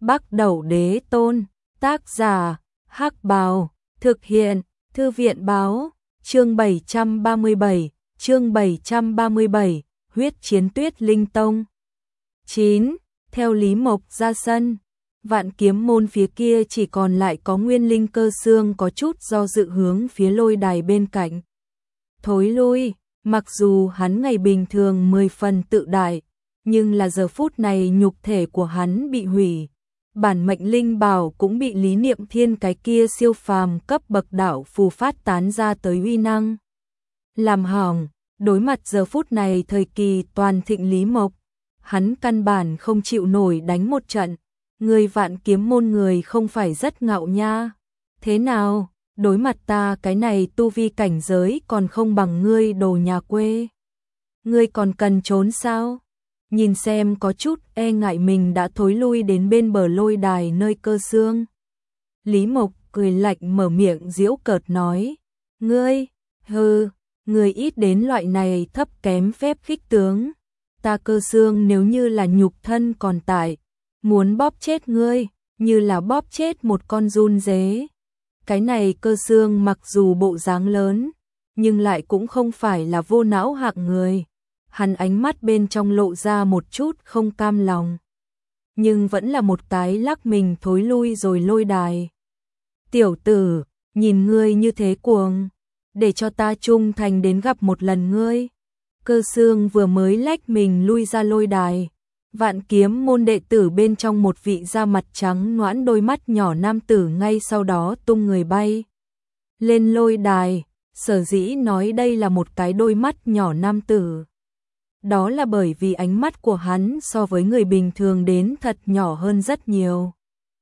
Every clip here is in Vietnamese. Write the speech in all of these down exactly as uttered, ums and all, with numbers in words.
Bắc Đẩu Đế Tôn, tác giả, Hắc Bào, thực hiện, Thư viện báo, chương bảy trăm ba mươi bảy, chương bảy trăm ba mươi bảy, huyết chiến Tuyết Linh Tông. chín. Theo Lý Mộc ra sân, Vạn Kiếm môn phía kia chỉ còn lại có Nguyên Linh Cơ Xương có chút do dự hướng phía lôi đài bên cạnh. Thối lui, mặc dù hắn ngày bình thường mười phần tự đại, nhưng là giờ phút này nhục thể của hắn bị hủy. Bản mệnh linh bảo cũng bị Lý Niệm Thiên cái kia siêu phàm cấp bậc đạo phù phát tán ra tới uy năng. Làm hỏng, đối mặt giờ phút này thời kỳ toàn thịnh Lý Mộc, hắn căn bản không chịu nổi đánh một trận. Người Vạn Kiếm môn người không phải rất ngạo nha. Thế nào, đối mặt ta cái này tu vi cảnh giới còn không bằng ngươi đồ nhà quê. Ngươi còn cần trốn sao? Nhìn xem có chút e ngại mình đã thối lui đến bên bờ lôi đài nơi Cơ Xương. Lý Mộc cười lạnh mở miệng giễu cợt nói. Ngươi, hừ, ngươi ít đến loại này thấp kém phép khích tướng. Ta Cơ Xương nếu như là nhục thân còn tại, muốn bóp chết ngươi, như là bóp chết một con giun dế. Cái này Cơ Xương mặc dù bộ dáng lớn, nhưng lại cũng không phải là vô não hạng người. Hắn ánh mắt bên trong lộ ra một chút không cam lòng, nhưng vẫn là một cái lắc mình thối lui rồi lôi đài. Tiểu tử, nhìn ngươi như thế cuồng, để cho ta trung thành đến gặp một lần ngươi. Cơ Xương vừa mới lách mình lui ra lôi đài, Vạn Kiếm môn đệ tử bên trong một vị da mặt trắng noãn đôi mắt nhỏ nam tử ngay sau đó tung người bay lên lôi đài. Sở dĩ nói đây là một cái đôi mắt nhỏ nam tử, đó là bởi vì ánh mắt của hắn so với người bình thường đến thật nhỏ hơn rất nhiều.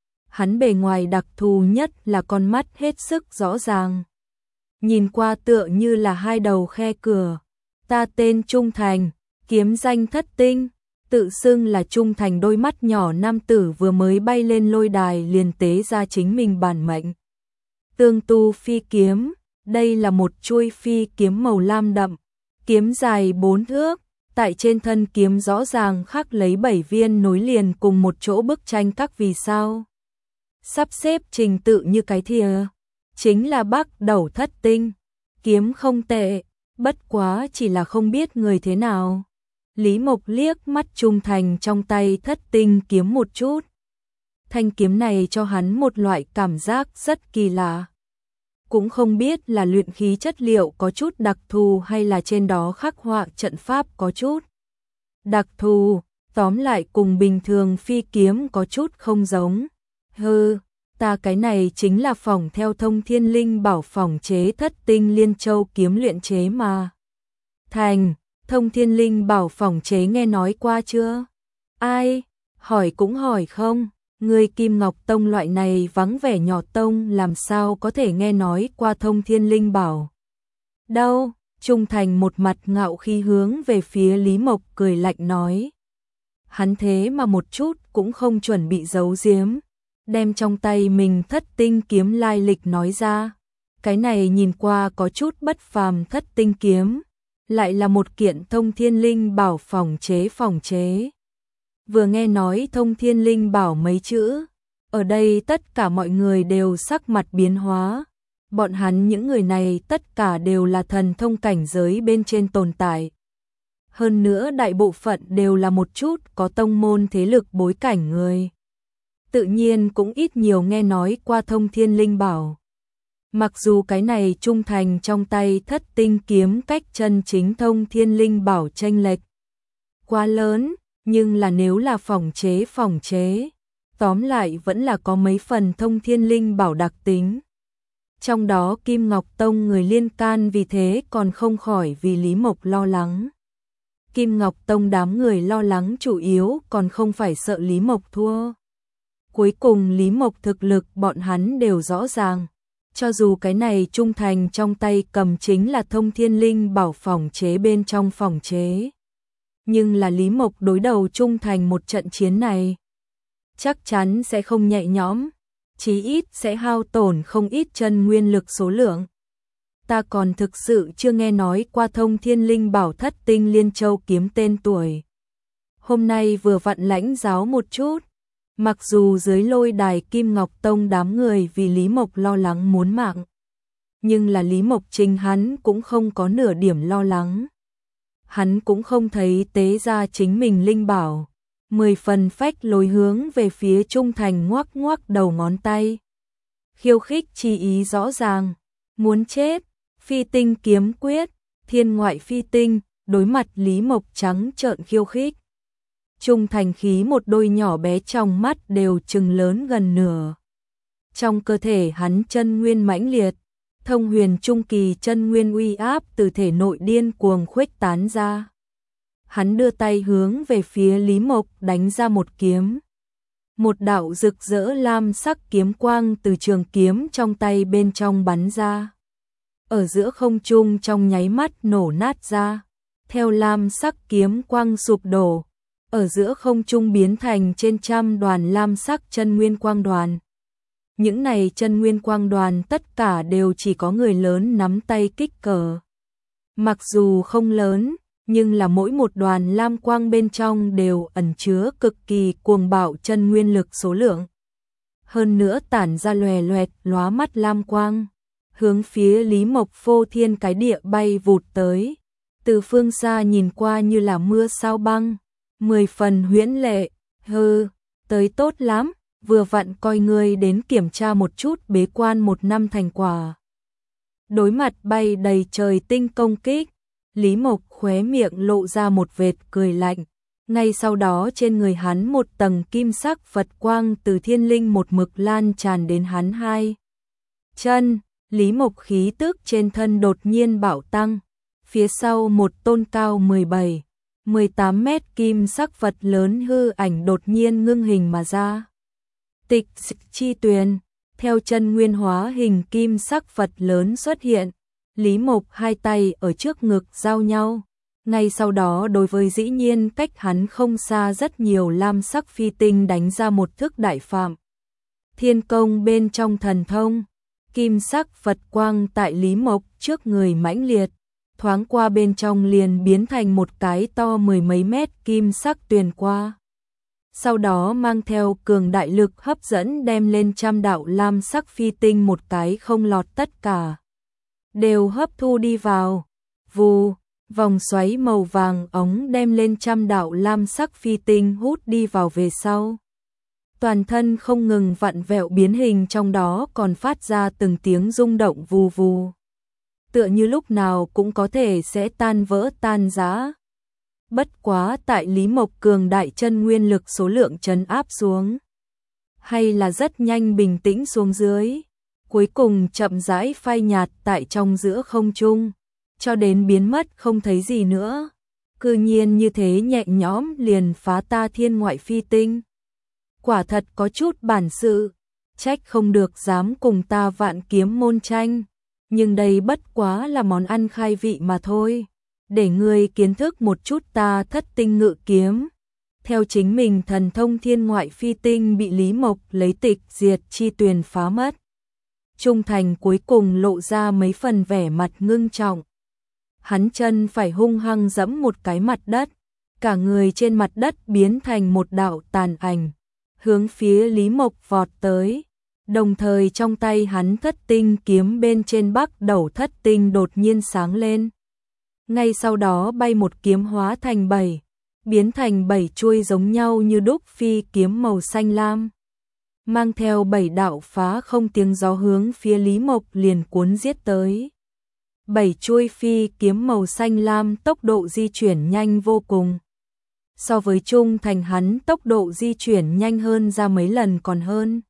Hắn bề ngoài đặc thù nhất là con mắt hết sức rõ ràng, nhìn qua tựa như là hai đầu khe cửa. Ta tên Trung Thành, kiếm danh Thất Tinh, tự xưng là Trung Thành. Đôi mắt nhỏ nam tử vừa mới bay lên lôi đài liền tế ra chính mình bản mệnh Tương Tu Phi kiếm. Đây là một chuôi phi kiếm màu lam đậm, kiếm dài bốn thước, tại trên thân kiếm rõ ràng khắc lấy bảy viên nối liền cùng một chỗ bức tranh các vì sao. Sắp xếp trình tự như cái thìa, chính là Bắc Đẩu Thất Tinh. Kiếm không tệ, bất quá chỉ là không biết người thế nào. Lý Mộc liếc mắt Trung Thành trong tay Thất Tinh kiếm một chút. Thanh kiếm này cho hắn một loại cảm giác rất kỳ lạ. Cũng không biết là luyện khí chất liệu có chút đặc thù hay là trên đó khắc họa trận pháp có chút đặc thù, tóm lại cùng bình thường phi kiếm có chút không giống. Hừ, ta cái này chính là phỏng theo Thông Thiên Linh bảo phỏng chế Thất Tinh Liên Châu kiếm luyện chế mà. Thành, Thông Thiên Linh bảo phỏng chế nghe nói qua chưa? Ai? Hỏi cũng hỏi không? Người Kim Ngọc Tông loại này vắng vẻ nhỏ tông làm sao có thể nghe nói qua Thông Thiên Linh bảo. Đâu? Trung Thành một mặt ngạo khi hướng về phía Lý Mộc cười lạnh nói. Hắn thế mà một chút cũng không chuẩn bị giấu giếm, đem trong tay mình Thất Tinh kiếm lai lịch nói ra. Cái này nhìn qua có chút bất phàm Thất Tinh kiếm, lại là một kiện Thông Thiên Linh bảo phỏng chế phỏng chế. Vừa nghe nói Thông Thiên Linh bảo mấy chữ, ở đây tất cả mọi người đều sắc mặt biến hóa. Bọn hắn những người này tất cả đều là thần thông cảnh giới bên trên tồn tại. Hơn nữa đại bộ phận đều là một chút có tông môn thế lực bối cảnh người. Tự nhiên cũng ít nhiều nghe nói qua Thông Thiên Linh bảo. Mặc dù cái này Trung Thành trong tay Thất Tinh kiếm cách chân chính Thông Thiên Linh bảo chênh lệch quá lớn, nhưng là nếu là phỏng chế phỏng chế, tóm lại vẫn là có mấy phần Thông Thiên Linh bảo đặc tính. Trong đó Kim Ngọc Tông người liên can vì thế còn không khỏi vì Lý Mộc lo lắng. Kim Ngọc Tông đám người lo lắng chủ yếu còn không phải sợ Lý Mộc thua. Cuối cùng Lý Mộc thực lực bọn hắn đều rõ ràng. Cho dù cái này Trung Thành trong tay cầm chính là Thông Thiên Linh bảo phỏng chế bên trong phỏng chế. Nhưng là Lý Mộc đối đầu Trung Thành một trận chiến này, chắc chắn sẽ không nhẹ nhõm, chí ít sẽ hao tổn không ít chân nguyên lực số lượng. Ta còn thực sự chưa nghe nói qua Thông Thiên Linh bảo Thất Tinh Liên Châu kiếm tên tuổi. Hôm nay vừa vặn lãnh giáo một chút, Mặc dù dưới lôi đài Kim Ngọc Tông đám người vì Lý Mộc lo lắng muốn mạng, nhưng là Lý Mộc chính hắn cũng không có nửa điểm lo lắng. Hắn cũng không thấy tế ra chính mình linh bảo, mười phần phách lối hướng về phía Trung Thành ngoắc ngoắc đầu ngón tay. Khiêu khích chi ý rõ ràng, muốn chết, phi tinh kiếm quyết, thiên ngoại phi tinh, đối mặt Lý Mộc trắng trợn khiêu khích. Trung Thành khí một đôi nhỏ bé trong mắt đều trừng lớn gần nửa. Trong cơ thể hắn chân nguyên mãnh liệt, thông huyền trung kỳ chân nguyên uy áp từ thể nội điên cuồng khuếch tán ra. Hắn đưa tay hướng về phía Lý Mộc đánh ra một kiếm. Một đạo rực rỡ lam sắc kiếm quang từ trường kiếm trong tay bên trong bắn ra. Ở giữa không trung trong nháy mắt nổ nát ra. Theo lam sắc kiếm quang sụp đổ, ở giữa không trung biến thành trên trăm đoàn lam sắc chân nguyên quang đoàn. Những này chân nguyên quang đoàn tất cả đều chỉ có người lớn nắm tay kích cỡ. Mặc dù không lớn, nhưng là mỗi một đoàn lam quang bên trong đều ẩn chứa cực kỳ cuồng bạo chân nguyên lực số lượng. Hơn nữa tản ra lòe loẹt lóa mắt lam quang, hướng phía Lý Mộc phô thiên cái địa bay vụt tới. Từ phương xa nhìn qua như là mưa sao băng, mười phần huyễn lệ, hừ, tới tốt lắm, vừa vặn coi ngươi đến kiểm tra một chút bế quan một năm thành quả. Đối mặt bay đầy trời tinh công kích, Lý Mộc khóe miệng lộ ra một vệt cười lạnh, ngay sau đó trên người hắn một tầng kim sắc Phật quang từ thiên linh một mực lan tràn đến hắn hai chân. Lý Mộc khí tức trên thân đột nhiên bạo tăng, phía sau một tôn cao mười bảy, mười tám mét kim sắc Phật lớn hư ảnh đột nhiên ngưng hình mà ra. Tịch chi tuyền, theo chân nguyên hóa hình kim sắc Phật lớn xuất hiện, Lý Mộc hai tay ở trước ngực giao nhau, ngay sau đó đối với dĩ nhiên cách hắn không xa rất nhiều lam sắc phi tinh đánh ra một thức đại phạm. Thiên công bên trong thần thông, kim sắc Phật quang tại Lý Mộc trước người mãnh liệt, thoáng qua bên trong liền biến thành một cái to mười mấy mét kim sắc tuyền qua. Sau đó mang theo cường đại lực hấp dẫn đem lên trăm đạo lam sắc phi tinh một cái không lọt tất cả. Đều hấp thu đi vào. Vù, vòng xoáy màu vàng ống đem lên trăm đạo lam sắc phi tinh hút đi vào về sau. Toàn thân không ngừng vặn vẹo biến hình, trong đó còn phát ra từng tiếng rung động vù vù. Tựa như lúc nào cũng có thể sẽ tan vỡ tan rã. Bất quá tại Lý Mộc cường đại chân nguyên lực số lượng trấn áp xuống, hay là rất nhanh bình tĩnh xuống dưới, cuối cùng chậm rãi phai nhạt tại trong giữa không trung, cho đến biến mất không thấy gì nữa. Cư nhiên như thế nhẹ nhõm liền phá ta thiên ngoại phi tinh. Quả thật có chút bản sự, trách không được dám cùng ta vạn kiếm môn tranh, nhưng đây bất quá là món ăn khai vị mà thôi. Để ngươi kiến thức một chút ta thất tinh ngự kiếm. Theo chính mình thần thông thiên ngoại phi tinh bị Lý Mộc lấy tịch diệt chi tuyền phá mất. Trung Thành cuối cùng lộ ra mấy phần vẻ mặt ngưng trọng. Hắn chân phải hung hăng giẫm một cái mặt đất, cả người trên mặt đất biến thành một đạo tàn ảnh, hướng phía Lý Mộc vọt tới. Đồng thời trong tay hắn thất tinh kiếm bên trên bắc đầu thất tinh đột nhiên sáng lên. Ngay sau đó bay một kiếm hóa thành bảy, biến thành bảy chuôi giống nhau như đúc phi kiếm màu xanh lam. Mang theo bảy đạo phá không tiếng gió hướng phía Lý Mộc liền cuốn giết tới. Bảy chuôi phi kiếm màu xanh lam tốc độ di chuyển nhanh vô cùng. So với Trung Thành hắn tốc độ di chuyển nhanh hơn ra mấy lần còn hơn.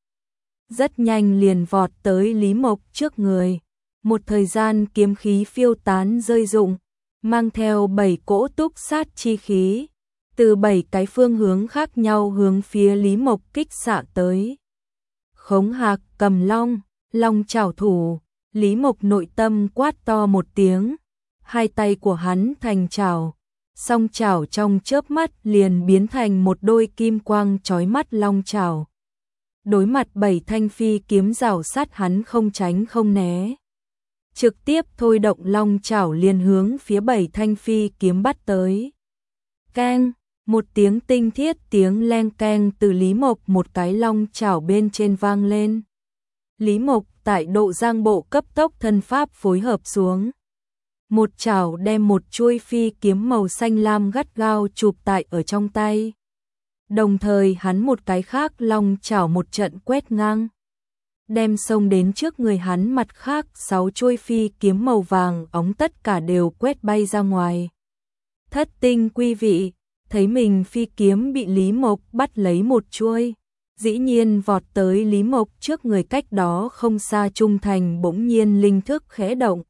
Rất nhanh liền vọt tới Lý Mộc trước người. Một thời gian kiếm khí phiêu tán rơi rụng, mang theo bảy cỗ túc sát chi khí, từ bảy cái phương hướng khác nhau hướng phía Lý Mộc kích xạ tới. Khống Hạc Cầm Long, long chảo thủ, Lý Mộc nội tâm quát to một tiếng, hai tay của hắn thành chảo, song chảo trong chớp mắt liền biến thành một đôi kim quang chói mắt long chảo. Đối mặt bảy thanh phi kiếm rào sát hắn không tránh không né, trực tiếp thôi động long chảo liền hướng phía bảy thanh phi kiếm bắt tới. Keng, Một tiếng tinh thiết tiếng leng keng từ Lý Mộc một cái long chảo bên trên vang lên. Lý Mộc tại độ giang bộ cấp tốc thân pháp phối hợp xuống. Một chảo đem một chuôi phi kiếm màu xanh lam gắt gao chụp tại ở trong tay. Đồng thời hắn một cái khác long chảo một trận quét ngang. Đem xông đến trước người hắn mặt khác sáu chuôi phi kiếm màu vàng óng tất cả đều quét bay ra ngoài. Thất tinh quý vị, thấy mình phi kiếm bị Lý Mộc bắt lấy một chuôi. Dĩ nhiên vọt tới Lý Mộc trước người cách đó không xa Trung Thành bỗng nhiên linh thức khẽ động.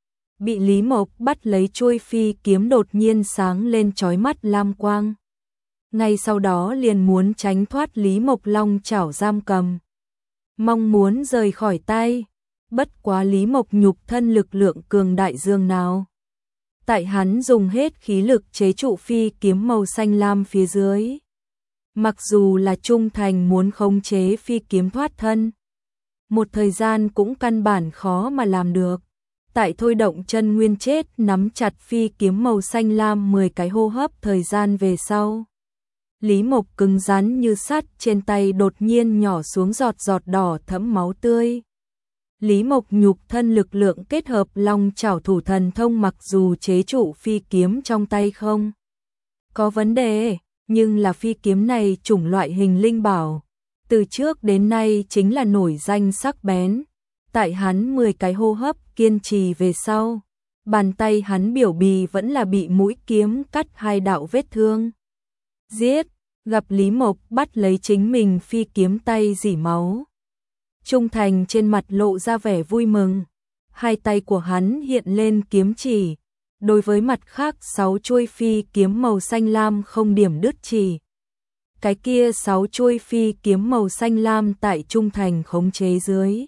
Bị Lý Mộc bắt lấy chuôi phi kiếm đột nhiên sáng lên chói mắt lam quang. Ngay sau đó liền muốn tránh thoát Lý Mộc long chảo giam cầm. Mong muốn rời khỏi tay, bất quá Lý Mộc nhục thân lực lượng cường đại dương nào. Tại hắn dùng hết khí lực chế trụ phi kiếm màu xanh lam phía dưới. Mặc dù là Trung Thành muốn khống chế phi kiếm thoát thân, một thời gian cũng căn bản khó mà làm được. Tại thôi động chân nguyên chết nắm chặt phi kiếm màu xanh lam mười cái hô hấp thời gian về sau. Lý Mộc cứng rắn như sắt trên tay đột nhiên nhỏ xuống giọt giọt đỏ thẫm máu tươi. Lý Mộc nhục thân lực lượng kết hợp long chảo thủ thần thông mặc dù chế trụ phi kiếm trong tay không có vấn đề, nhưng là phi kiếm này chủng loại hình linh bảo. Từ trước đến nay chính là nổi danh sắc bén. Tại hắn mười cái hô hấp kiên trì về sau, bàn tay hắn biểu bì vẫn là bị mũi kiếm cắt hai đạo vết thương. Giết, gặp Lý Mộc bắt lấy chính mình phi kiếm tay rỉ máu. Trung Thành trên mặt lộ ra vẻ vui mừng, hai tay của hắn hiện lên kiếm chỉ, đối với mặt khác sáu chuôi phi kiếm màu xanh lam không điểm đứt chỉ. Cái kia sáu chuôi phi kiếm màu xanh lam tại Trung Thành khống chế dưới.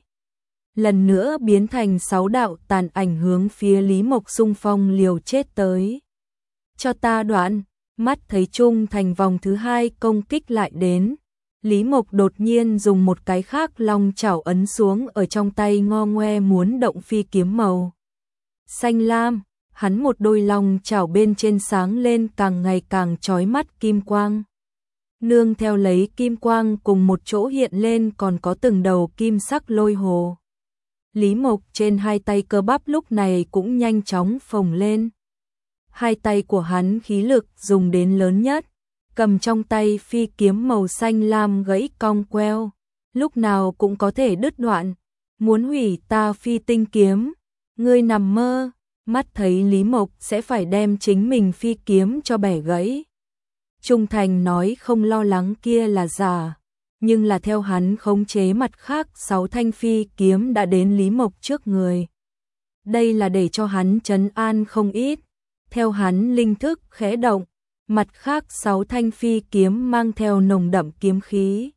Lần nữa biến thành sáu đạo tàn ảnh hướng phía Lý Mộc xung phong liều chết tới. Cho ta đoạn, mắt thấy Trung Thành vòng thứ hai công kích lại đến. Lý Mộc đột nhiên dùng một cái khác long chảo ấn xuống ở trong tay ngo ngoe muốn động phi kiếm màu xanh lam. Hắn một đôi long chảo bên trên sáng lên càng ngày càng chói mắt kim quang. Nương theo lấy kim quang cùng một chỗ hiện lên còn có từng đầu kim sắc lôi hồ. Lý Mộc trên hai tay cơ bắp lúc này cũng nhanh chóng phồng lên. Hai tay của hắn khí lực dùng đến lớn nhất, cầm trong tay phi kiếm màu xanh lam gãy cong queo, lúc nào cũng có thể đứt đoạn. Muốn hủy ta phi tinh kiếm, ngươi nằm mơ. Mắt thấy Lý Mộc sẽ phải đem chính mình phi kiếm cho bẻ gãy. Trung Thành nói không lo lắng kia là giả, nhưng là theo hắn khống chế mặt khác sáu thanh phi kiếm đã đến Lý Mộc trước người. Đây là để cho hắn trấn an không ít. Theo hắn linh thức khẽ động, mặt khác sáu thanh phi kiếm mang theo nồng đậm kiếm khí.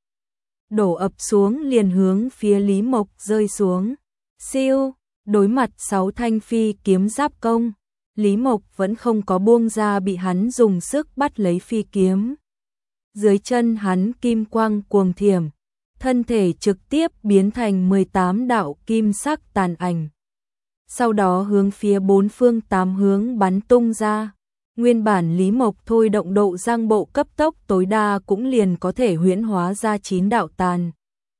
Đổ ập xuống liền hướng phía Lý Mộc rơi xuống. Siêu, đối mặt sáu thanh phi kiếm giáp công, Lý Mộc vẫn không có buông ra bị hắn dùng sức bắt lấy phi kiếm. Dưới chân hắn kim quang cuồng thiểm, thân thể trực tiếp biến thành mười tám đạo kim sắc tàn ảnh. Sau đó hướng phía bốn phương tám hướng bắn tung ra. Nguyên bản Lý Mộc thôi động độ giang bộ cấp tốc tối đa cũng liền có thể huyễn hóa ra chín đạo tàn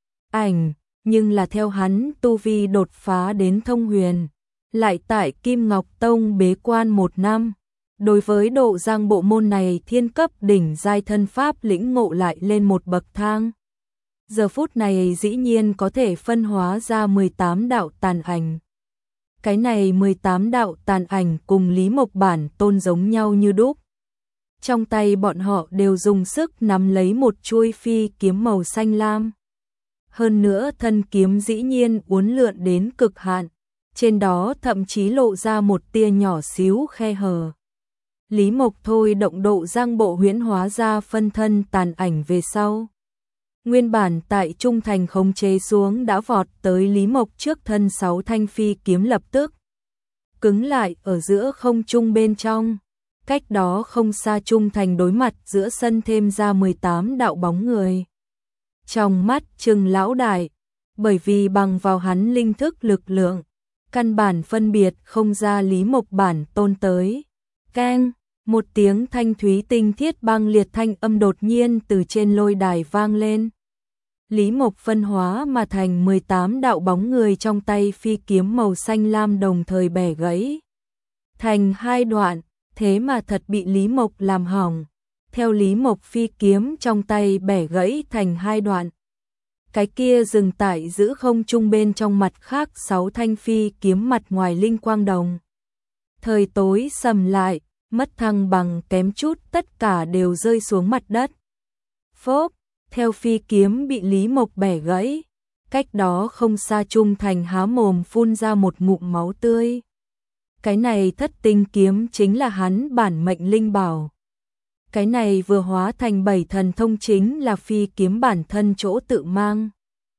ảnh, nhưng là theo hắn tu vi đột phá đến thông huyền, lại tại Kim Ngọc Tông bế quan một năm. Đối với độ giang bộ môn này thiên cấp đỉnh giai thân pháp lĩnh ngộ lại lên một bậc thang. Giờ phút này dĩ nhiên có thể phân hóa ra mười tám đạo tàn ảnh. Cái này mười tám đạo tàn ảnh cùng Lý Mộc bản tôn giống nhau như đúc. Trong tay bọn họ đều dùng sức nắm lấy một chuôi phi kiếm màu xanh lam. Hơn nữa thân kiếm dĩ nhiên uốn lượn đến cực hạn, trên đó thậm chí lộ ra một tia nhỏ xíu khe hở. Lý Mộc thôi động độ giang bộ huyễn hóa ra phân thân tàn ảnh về sau. Nguyên bản tại Trung Thành khống chế xuống đã vọt tới Lý Mộc trước thân sáu thanh phi kiếm lập tức cứng lại ở giữa không trung bên trong. Cách đó không xa Trung Thành đối mặt giữa sân thêm ra mười tám đạo bóng người. Trong mắt trừng lão đại, bởi vì bằng vào hắn linh thức lực lượng, căn bản phân biệt không ra Lý Mộc bản tôn tới. Keng, Một tiếng thanh thúy tinh thiết băng liệt thanh âm đột nhiên từ trên lôi đài vang lên. Lý Mộc phân hóa mà thành mười tám đạo bóng người trong tay phi kiếm màu xanh lam đồng thời bẻ gãy thành hai đoạn, thế mà thật bị Lý Mộc làm hỏng. Theo Lý Mộc phi kiếm trong tay bẻ gãy thành hai đoạn, cái kia dừng tại giữ không trung bên trong mặt khác sáu thanh phi kiếm mặt ngoài linh quang đồng. Thời tối sầm lại, mất thăng bằng kém chút tất cả đều rơi xuống mặt đất. Phốp, theo phi kiếm bị Lý Mộc bẻ gãy, cách đó không xa Trung Thành há mồm phun ra một ngụm máu tươi. Cái này thất tinh kiếm chính là hắn bản mệnh linh bảo. Cái này vừa hóa thành bảy thần thông chính là phi kiếm bản thân chỗ tự mang.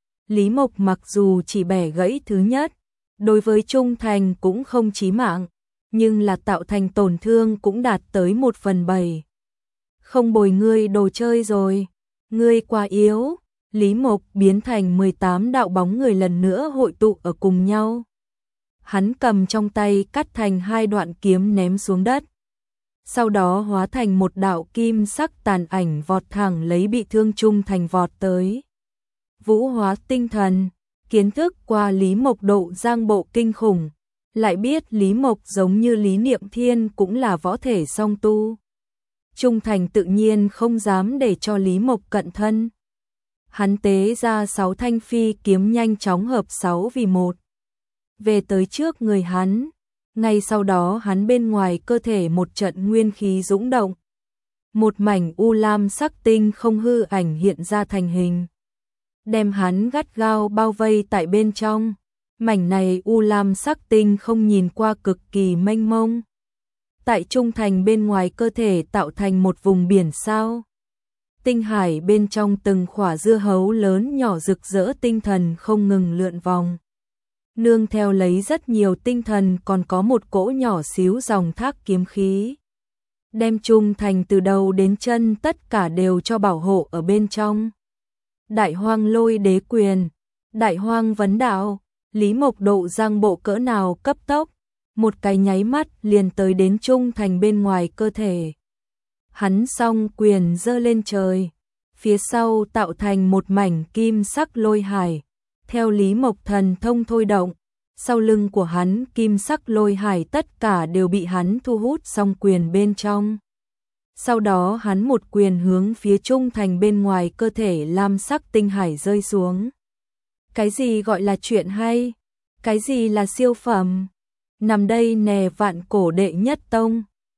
Lý Mộc mặc dù chỉ bẻ gãy thứ nhất, đối với Trung Thành cũng không chí mạng, nhưng là tạo thành tổn thương cũng đạt tới một phần bảy. Không bồi ngươi đồ chơi rồi, ngươi quá yếu. Lý Mộc biến thành mười tám đạo bóng người lần nữa hội tụ ở cùng nhau. Hắn cầm trong tay cắt thành hai đoạn kiếm ném xuống đất. Sau đó hóa thành một đạo kim sắc tàn ảnh vọt thẳng lấy bị thương Trung Thành vọt tới. Vũ hóa tinh thần, kiến thức qua Lý Mộc độ giang bộ kinh khủng, lại biết Lý Mộc giống như Lý Niệm Thiên cũng là võ thể song tu. Trung Thành tự nhiên không dám để cho Lý Mộc cận thân. Hắn tế ra sáu thanh phi kiếm nhanh chóng hợp sáu vì một. Về tới trước người hắn, ngay sau đó hắn bên ngoài cơ thể một trận nguyên khí dũng động. Một mảnh u lam sắc tinh không hư ảnh hiện ra thành hình, đem hắn gắt gao bao vây tại bên trong. Mảnh này u lam sắc tinh không nhìn qua cực kỳ mênh mông. Tại Trung Thành bên ngoài cơ thể tạo thành một vùng biển sao. Tinh hải bên trong từng khỏa dưa hấu lớn nhỏ rực rỡ tinh thần không ngừng lượn vòng. Nương theo lấy rất nhiều tinh thần còn có một cỗ nhỏ xíu dòng thác kiếm khí. Đem Trung Thành từ đầu đến chân tất cả đều cho bảo hộ ở bên trong. Đại hoang lôi đế quyền, đại hoang vấn đạo, Lý Mộc độ giang bộ cỡ nào cấp tốc, một cái nháy mắt liền tới đến Trung Thành bên ngoài cơ thể. Hắn song quyền giơ lên trời, phía sau tạo thành một mảnh kim sắc lôi hải, theo Lý Mộc thần thông thôi động, sau lưng của hắn kim sắc lôi hải tất cả đều bị hắn thu hút song quyền bên trong. Sau đó hắn một quyền hướng phía Trung Thành bên ngoài cơ thể lam sắc tinh hải rơi xuống. Cái gì gọi là chuyện hay? Cái gì là siêu phẩm? Nằm đây nè vạn cổ đệ nhất tông,